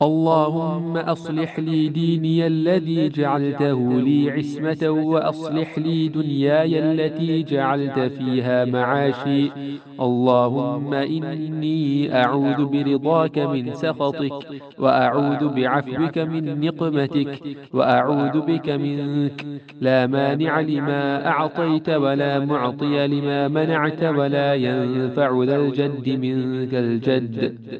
اللهم أصلح لي ديني الذي جعلته لي عصمة، وأصلح لي دنياي التي جعلت فيها معاشي. اللهم إني أعوذ برضاك من سخطك، وأعوذ بعفوك من نقمتك، وأعوذ بك منك. لا مانع لما أعطيت، ولا معطي لما منعت، ولا ينفع ذا الجد منك الجد.